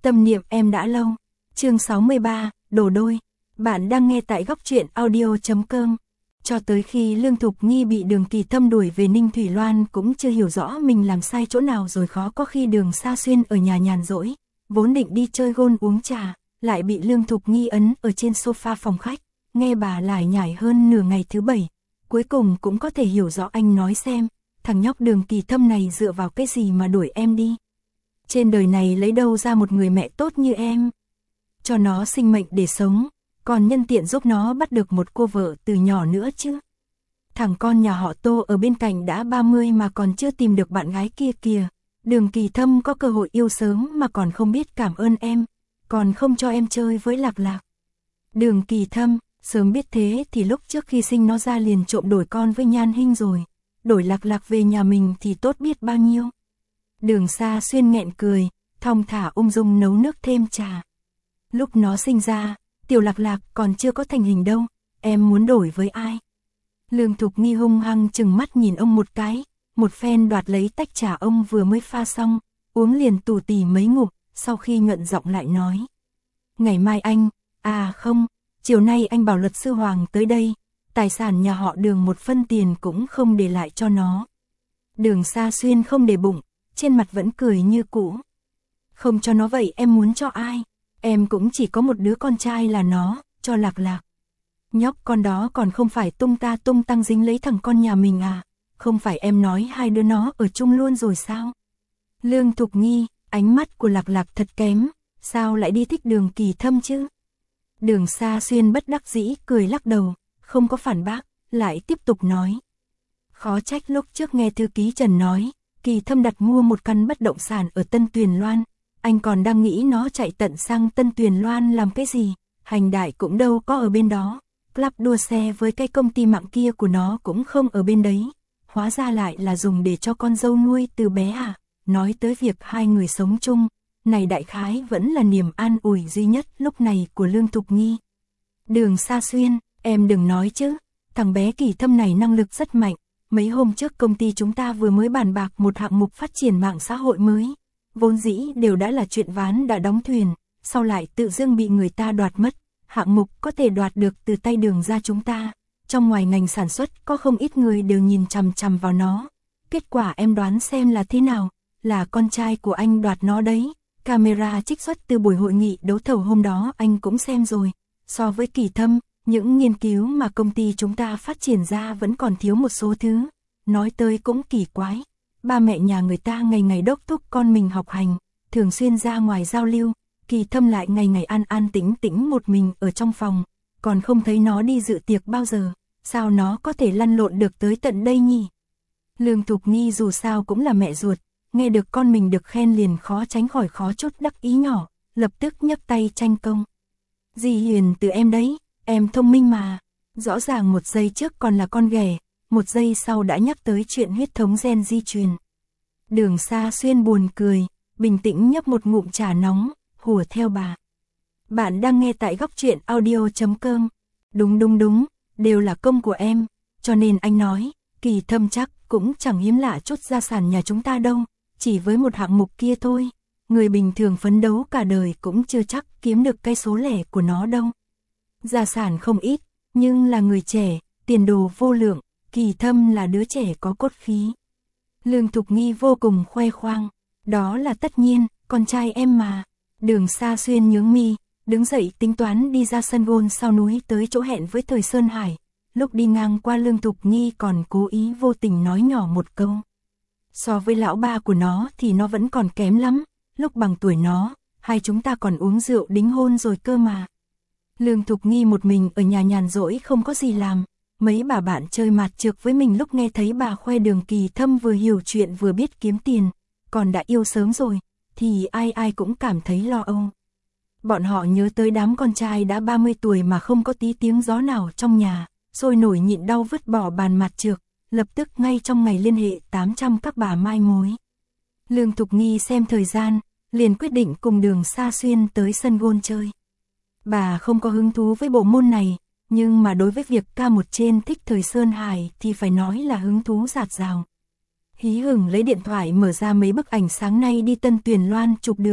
Tâm niệm em đã lâu. Chương 63, đổ đôi. Bạn đang nghe tại góc truyện audio.com. Cho tới khi Lương Thục Nghi bị Đường Kỳ Thâm đuổi về Ninh Thủy Loan cũng chưa hiểu rõ mình làm sai chỗ nào, rồi khó có khi Đường Sa Xuyên ở nhà nhàn rỗi, vốn định đi chơi gôn uống trà, lại bị Lương Thục Nghi ấn ở trên sofa phòng khách, nghe bà lải nhải hơn nửa ngày thứ bảy. Cuối cùng cũng có thể hiểu rõ anh nói xem, thằng nhóc Đường Kỳ Thâm này dựa vào cái gì mà đuổi em đi. Trên đời này lấy đâu ra một người mẹ tốt như em. Cho nó sinh mệnh để sống, còn nhân tiện giúp nó bắt được một cô vợ từ nhỏ nữa chứ. Thằng con nhà họ Tô ở bên cạnh đã 30 mà còn chưa tìm được bạn gái kia kìa. Đường Kỳ Thâm có cơ hội yêu sớm mà còn không biết cảm ơn em, còn không cho em chơi với Lạc Lạc. Đường Kỳ Thâm, sớm biết thế thì lúc trước khi sinh nó ra liền trộm đổi con với Nhan Hinh rồi, đổi Lạc Lạc về nhà mình thì tốt biết bao nhiêu. Đường Sa Xuyên nghẹn cười, thong thả ung dung nấu nước thêm trà. Lúc nó sinh ra, tiểu Lạc Lạc còn chưa có thành hình đâu, em muốn đổi với ai? Lương Thục Nghi hung hăng chừng mắt nhìn ông một cái, một phen đoạt lấy tách trà ông vừa mới pha xong, uống liền tù tì mấy ngụm, sau khi nhuận giọng lại nói. Ngày mai anh, không, chiều nay anh bảo luật sư Hoàng tới đây, tài sản nhà họ Đường một phân tiền cũng không để lại cho nó. Đường Sa Xuyên không để bụng, trên mặt vẫn cười như cũ. Không cho nó vậy em muốn cho ai? Em cũng chỉ có một đứa con trai là nó, cho Lạc Lạc. Nhóc con đó còn không phải tung ta tung tăng dính lấy thằng con nhà mình à? Không phải em nói hai đứa nó ở chung luôn rồi sao? Lương Thục Nghi, ánh mắt của Lạc Lạc thật kém, sao lại đi thích Đường Kỳ Thâm chứ? Đường Sa Xuyên bất đắc dĩ cười lắc đầu, không có phản bác, lại tiếp tục nói. Khó trách lúc trước nghe thư ký Trần nói, Kỳ Thâm đặt mua một căn bất động sản ở Tân Tuyền Loan, anh còn đang nghĩ nó chạy tận sang Tân Tuyền Loan làm cái gì, hành đại cũng đâu có ở bên đó, club đua xe với cái công ty mạng kia của nó cũng không ở bên đấy, hóa ra lại là dùng để cho con dâu nuôi từ bé à. Nói tới việc hai người sống chung, này đại khái vẫn là niềm an ủi duy nhất lúc này của Lương Thục Nghi. Đường Sa Xuyên, em đừng nói chứ, thằng bé Kỳ Thâm này năng lực rất mạnh, mấy hôm trước công ty chúng ta vừa mới bàn bạc một hạng mục phát triển mạng xã hội mới, vốn dĩ đều đã là chuyện ván đã đóng thuyền, sau lại tự dưng bị người ta đoạt mất, hạng mục có thể đoạt được từ tay Đường ra chúng ta, trong ngoài ngành sản xuất có không ít người đều nhìn chằm chằm vào nó, kết quả em đoán xem là thế nào, là con trai của anh đoạt nó đấy. Camera trích xuất từ buổi hội nghị đấu thầu hôm đó anh cũng xem rồi, so với Kỳ Thâm, những nghiên cứu mà công ty chúng ta phát triển ra vẫn còn thiếu một số thứ, nói tới cũng kỳ quái, ba mẹ nhà người ta ngày ngày đốc thúc con mình học hành, thường xuyên ra ngoài giao lưu, Kỳ Thâm lại ngày ngày an an tĩnh tĩnh một mình ở trong phòng, còn không thấy nó đi dự tiệc bao giờ, sao nó có thể lăn lộn được tới tận đây nhỉ? Lương Thục Nghi dù sao cũng là mẹ ruột, nghe được con mình được khen liền khó tránh khỏi khó chút đắc ý nhỏ, lập tức nhấc tay tranh công. Dì hiền từ em đấy, em thông minh mà, rõ ràng một giây trước còn là con ghẻ, một giây sau đã nhắc tới chuyện huyết thống gen di truyền. Đường Sa Xuyên buồn cười, bình tĩnh nhấp một ngụm trà nóng, hùa theo bà. Bạn đang nghe tại góc truyện audio.com. Đúng, đều là công của em, cho nên anh nói, Kỳ Thâm chắc cũng chẳng hiếm lạ chút gia sản nhà chúng ta đâu. Chỉ với một hạng mục kia thôi, người bình thường phấn đấu cả đời cũng chưa chắc kiếm được cái số lẻ của nó đâu. Gia sản không ít, nhưng là người trẻ, tiền đồ vô lượng, Kỳ Thâm là đứa trẻ có cốt khí. Lương Thục Nghi vô cùng khoe khoang, đó là tất nhiên, con trai em mà. Đường Sa Xuyên nhướng mi, đứng dậy tính toán đi ra sân gôn sau núi tới chỗ hẹn với Thời Sơn Hải. Lúc đi ngang qua Lương Thục Nghi còn cố ý vô tình nói nhỏ một câu. So với lão ba của nó thì nó vẫn còn kém lắm, lúc bằng tuổi nó, hai chúng ta còn uống rượu đính hôn rồi cơ mà. Lương Thục Nghi một mình ở nhà nhàn rỗi không có gì làm, mấy bà bạn chơi mạt trược với mình lúc nghe thấy bà khoe Đường Kỳ Thâm vừa hiểu chuyện vừa biết kiếm tiền, còn đã yêu sớm rồi, thì ai ai cũng cảm thấy lo âu. Bọn họ nhớ tới đám con trai đã 30 tuổi mà không có tí tiếng gió nào trong nhà, sôi nổi nhịn đau vứt bỏ bàn mạt trược. Lập tức ngay trong ngày liên hệ 800 các bà mai mối. Lương Thục Nghi xem thời gian, liền quyết định cùng Đường Sa Xuyên tới sân gôn chơi. Bà không có hứng thú với bộ môn này, nhưng mà đối với việc ca một trên thích Thời Sơn Hải thì phải nói là hứng thú dạt dào. Hí hửng lấy điện thoại mở ra mấy bức ảnh sáng nay đi Tân Tuyền Loan chụp được,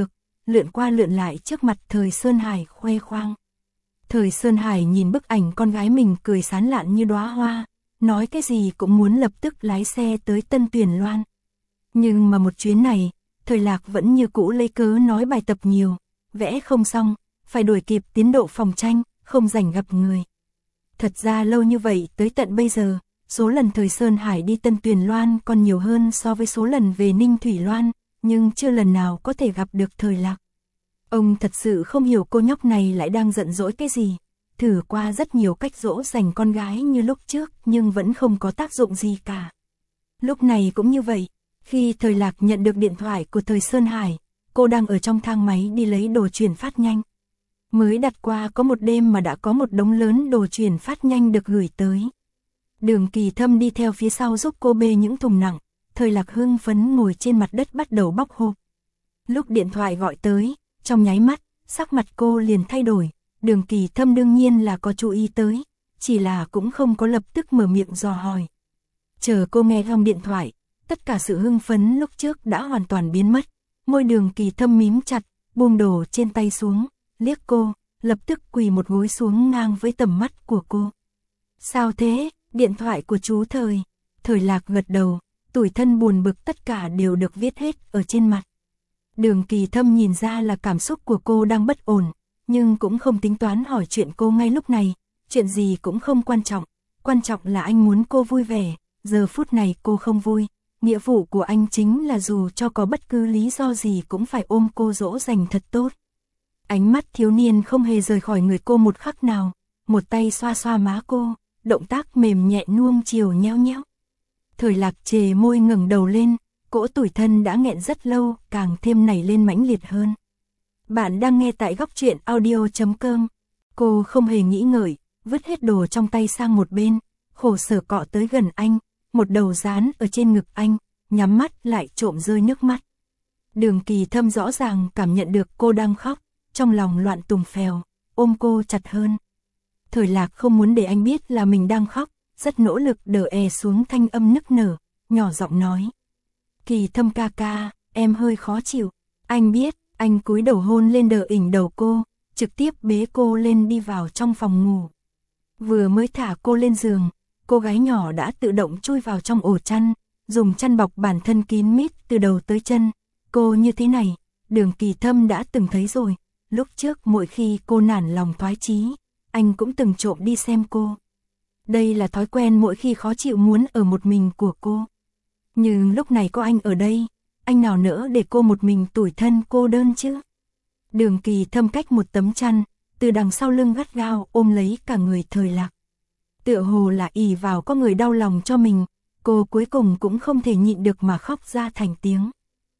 lượn qua lượn lại trước mặt Thời Sơn Hải khoe khoang. Thời Sơn Hải nhìn bức ảnh con gái mình cười sán lạn như đóa hoa, nói cái gì cũng muốn lập tức lái xe tới Tân Tuyền Loan. Nhưng mà một chuyến này, Thời Lạc vẫn như cũ lấy cớ nói bài tập nhiều, vẽ không xong, phải đuổi kịp tiến độ phòng tranh, không rảnh gặp người. Thật ra lâu như vậy tới tận bây giờ, số lần Thời Sơn Hải đi Tân Tuyền Loan còn nhiều hơn so với số lần về Ninh Thủy Loan, nhưng chưa lần nào có thể gặp được Thời Lạc. Ông thật sự không hiểu cô nhóc này lại đang giận dỗi cái gì. Thử qua rất nhiều cách dỗ dành con gái như lúc trước nhưng vẫn không có tác dụng gì cả. Lúc này cũng như vậy, khi Thời Lạc nhận được điện thoại của Thời Sơn Hải, cô đang ở trong thang máy đi lấy đồ chuyển phát nhanh. Mới đặt qua có một đêm mà đã có một đống lớn đồ chuyển phát nhanh được gửi tới. Đường Kỳ Thâm đi theo phía sau giúp cô bê những thùng nặng, Thời Lạc hưng phấn ngồi trên mặt đất bắt đầu bóc hộp. Lúc điện thoại gọi tới, trong nháy mắt, sắc mặt cô liền thay đổi, Đường Kỳ Thâm đương nhiên là có chú ý tới, chỉ là cũng không có lập tức mở miệng dò hỏi. Chờ cô nghe xong điện thoại, tất cả sự hưng phấn lúc trước đã hoàn toàn biến mất, môi Đường Kỳ Thâm mím chặt, buông đồ trên tay xuống, liếc cô, lập tức quỳ một gối xuống ngang với tầm mắt của cô. Sao thế, điện thoại của chú Thời? Thời Lạc gật đầu, tủi thân buồn bực tất cả đều được viết hết ở trên mặt. Đường Kỳ Thâm nhìn ra là cảm xúc của cô đang bất ổn, nhưng cũng không tính toán hỏi chuyện cô ngay lúc này, chuyện gì cũng không quan trọng là anh muốn cô vui vẻ, giờ phút này cô không vui, nghĩa vụ của anh chính là dù cho có bất cứ lý do gì cũng phải ôm cô dỗ dành thật tốt. Ánh mắt thiếu niên không hề rời khỏi người cô một khắc nào, một tay xoa xoa má cô, động tác mềm nhẹ nuông chiều nhéo nhéo. Thời Lạc chề môi ngẩng đầu lên, cỗ tủi thân đã nghẹn rất lâu, càng thêm nảy lên mãnh liệt hơn. Bạn đang nghe tại góc truyện audio.com. Cô không hề nghĩ ngợi, vứt hết đồ trong tay sang một bên, khổ sở cọ tới gần anh, một đầu dán ở trên ngực anh, nhắm mắt lại trộm rơi nước mắt. Đường Kỳ Thâm rõ ràng cảm nhận được cô đang khóc, trong lòng loạn tùng phèo, ôm cô chặt hơn. Thời Lạc không muốn để anh biết là mình đang khóc, rất nỗ lực đè xuống thanh âm nức nở, nhỏ giọng nói. Kỳ Thâm ca ca, em hơi khó chịu. Anh biết, anh cúi đầu hôn lên đờ ỉnh đầu cô, trực tiếp bế cô lên đi vào trong phòng ngủ. Vừa mới thả cô lên giường, cô gái nhỏ đã tự động chui vào trong ổ chăn, dùng chăn bọc bản thân kín mít từ đầu tới chân. Cô như thế này, Đường Kỳ Thâm đã từng thấy rồi, lúc trước mỗi khi cô nản lòng thoái chí, anh cũng từng trộm đi xem cô. Đây là thói quen mỗi khi khó chịu muốn ở một mình của cô. Nhưng lúc này có anh ở đây, anh nào nỡ để cô một mình tủi thân cô đơn chứ. Đường Kỳ Thâm cách một tấm chăn, từ đằng sau lưng gắt gao ôm lấy cả người Thời Lạc. Tựa hồ là ỷ vào có người đau lòng cho mình, cô cuối cùng cũng không thể nhịn được mà khóc ra thành tiếng.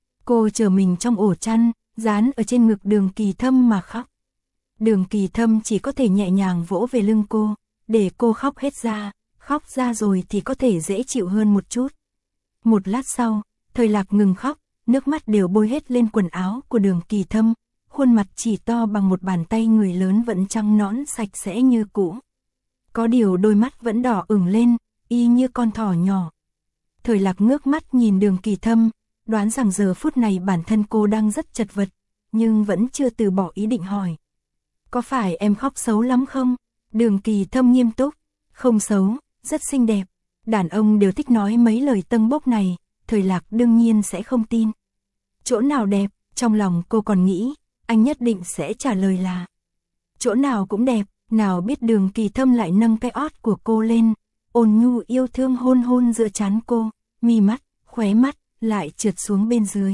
Cô chờ mình trong ổ chăn, dán ở trên ngực Đường Kỳ Thâm mà khóc. Đường Kỳ Thâm chỉ có thể nhẹ nhàng vỗ về lưng cô, để cô khóc hết ra, khóc ra rồi thì có thể dễ chịu hơn một chút. Một lát sau, Thời Lạc ngừng khóc, nước mắt đều bôi hết lên quần áo của Đường Kỳ Thâm, khuôn mặt chỉ to bằng một bàn tay người lớn vẫn trắng nõn sạch sẽ như cũ. Có điều đôi mắt vẫn đỏ ửng lên, y như con thỏ nhỏ. Thời Lạc ngước mắt nhìn Đường Kỳ Thâm, đoán rằng giờ phút này bản thân cô đang rất chật vật, nhưng vẫn chưa từ bỏ ý định hỏi. Có phải em khóc xấu lắm không? Đường Kỳ Thâm nghiêm túc, không xấu, rất xinh đẹp. Đàn ông đều thích nói mấy lời tâng bốc này, Thời Lạc đương nhiên sẽ không tin. Chỗ nào đẹp, trong lòng cô còn nghĩ, anh nhất định sẽ trả lời là chỗ nào cũng đẹp, nào biết Đường Kỳ Thâm lại nâng cái ót của cô lên, ôn nhu yêu thương hôn hôn giữa trán cô, mi mắt, khóe mắt, lại trượt xuống bên dưới.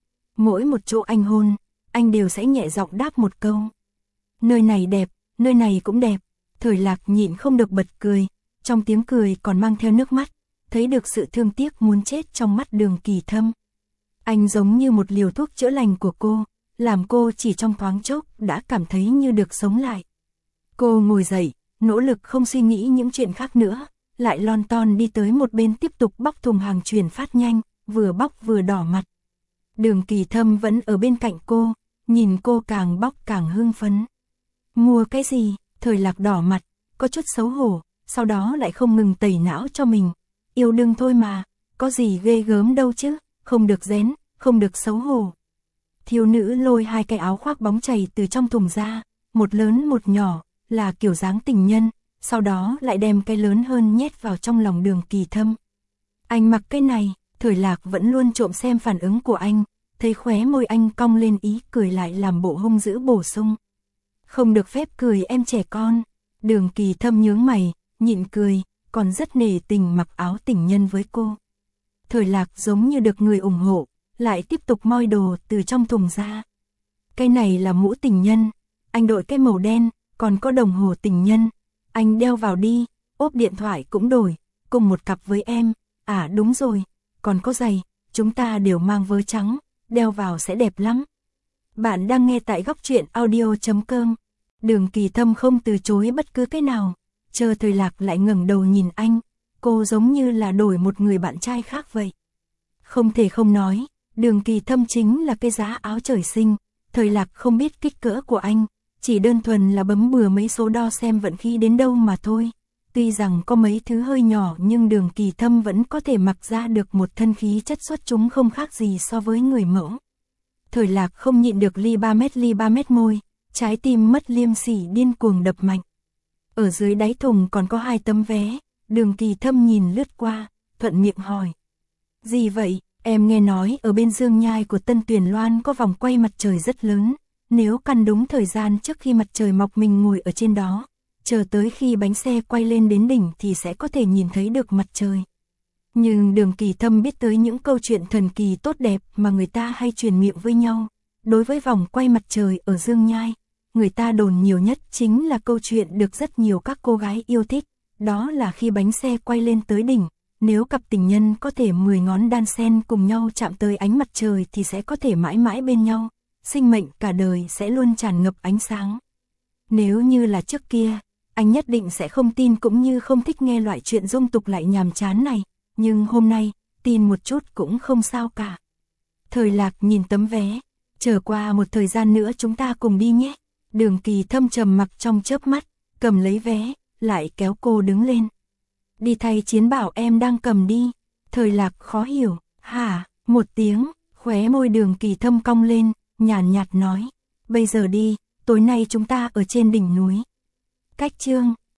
Mỗi một chỗ anh hôn, anh đều sẽ nhẹ giọng đáp một câu. Nơi này đẹp, nơi này cũng đẹp. Thời Lạc nhịn không được bật cười, trong tiếng cười còn mang theo nước mắt, thấy được sự thương tiếc muốn chết trong mắt Đường Kỳ Thâm. Anh giống như một liều thuốc chữa lành của cô, làm cô chỉ trong thoáng chốc đã cảm thấy như được sống lại. Cô ngồi dậy, nỗ lực không suy nghĩ những chuyện khác nữa, lại lon ton đi tới một bên tiếp tục bóc thùng hàng chuyển phát nhanh, vừa bóc vừa đỏ mặt. Đường Kỳ Thâm vẫn ở bên cạnh cô, nhìn cô càng bóc càng hưng phấn. Mua cái gì? Thời Lạc đỏ mặt, có chút xấu hổ, sau đó lại không ngừng tẩy não cho mình. Yêu đương thôi mà, có gì ghê gớm đâu chứ, không được rén, không được xấu hổ. Thiếu nữ lôi hai cái áo khoác bóng chày từ trong thùng ra, một lớn một nhỏ, là kiểu dáng tình nhân, sau đó lại đem cái lớn hơn nhét vào trong lòng Đường Kỳ Thâm. Anh mặc cái này, Thời Lạc vẫn luôn trộm xem phản ứng của anh, thấy khóe môi anh cong lên ý cười lại làm bộ hung dữ bổ sung. Không được phép cười em trẻ con. Đường Kỳ Thâm nhướng mày, nhịn cười, còn rất nể tình mặc áo tình nhân với cô. Thời Lạc giống như được người ủng hộ, lại tiếp tục moi đồ từ trong thùng ra. Cái này là mũ tình nhân, anh đội cái màu đen, còn có đồng hồ tình nhân, anh đeo vào đi, ốp điện thoại cũng đổi, cùng một cặp với em, à đúng rồi, còn có giày, chúng ta đều mang vớ trắng, đeo vào sẽ đẹp lắm. Bạn đang nghe tại Góc Truyện Audio.com. Đường Kỳ Thâm không từ chối bất cứ cái nào, chờ Thời Lạc lại ngẩng đầu nhìn anh, cô giống như là đổi một người bạn trai khác vậy. Không thể không nói, Đường Kỳ Thâm chính là cái giá áo trời sinh, Thời Lạc không biết kích cỡ của anh, chỉ đơn thuần là bấm bừa mấy số đo xem vận khí đến đâu mà thôi. Tuy rằng có mấy thứ hơi nhỏ nhưng Đường Kỳ Thâm vẫn có thể mặc ra được một thân khí chất xuất chúng không khác gì so với người mẫu. Thời Lạc không nhịn được ly ba mét môi, trái tim mất liêm sỉ điên cuồng đập mạnh. Ở dưới đáy thùng còn có 2 tấm vé, Đường Kỳ Thâm nhìn lướt qua, thuận miệng hỏi. Gì vậy, em nghe nói ở bên Dương Nhai của Tân Tuyền Loan có vòng quay mặt trời rất lớn, nếu căn đúng thời gian trước khi mặt trời mọc mình ngồi ở trên đó, chờ tới khi bánh xe quay lên đến đỉnh thì sẽ có thể nhìn thấy được mặt trời. Nhưng Đường Kỳ Thâm biết tới những câu chuyện thần kỳ tốt đẹp mà người ta hay truyền miệng với nhau. Đối với vòng quay mặt trời ở Dương Nhai, người ta đồn nhiều nhất chính là câu chuyện được rất nhiều các cô gái yêu thích. Đó là khi bánh xe quay lên tới đỉnh, nếu cặp tình nhân có thể 10 ngón đan sen cùng nhau chạm tới ánh mặt trời thì sẽ có thể mãi mãi bên nhau, sinh mệnh cả đời sẽ luôn tràn ngập ánh sáng. Nếu như là trước kia, anh nhất định sẽ không tin cũng như không thích nghe loại chuyện dung tục lại nhàm chán này, nhưng hôm nay, tin một chút cũng không sao cả. Thời Lạc nhìn tấm vé, chờ qua một thời gian nữa chúng ta cùng đi nhé. Đường Kỳ Thâm trầm mặc trong chớp mắt, cầm lấy vé, lại kéo cô đứng lên. Đi thay chiến bảo em đang cầm đi. Thời Lạc khó hiểu, hả, một tiếng, khóe môi Đường Kỳ Thâm cong lên, nhàn nhạt nói. Bây giờ đi, tối nay chúng ta ở trên đỉnh núi. Cách chương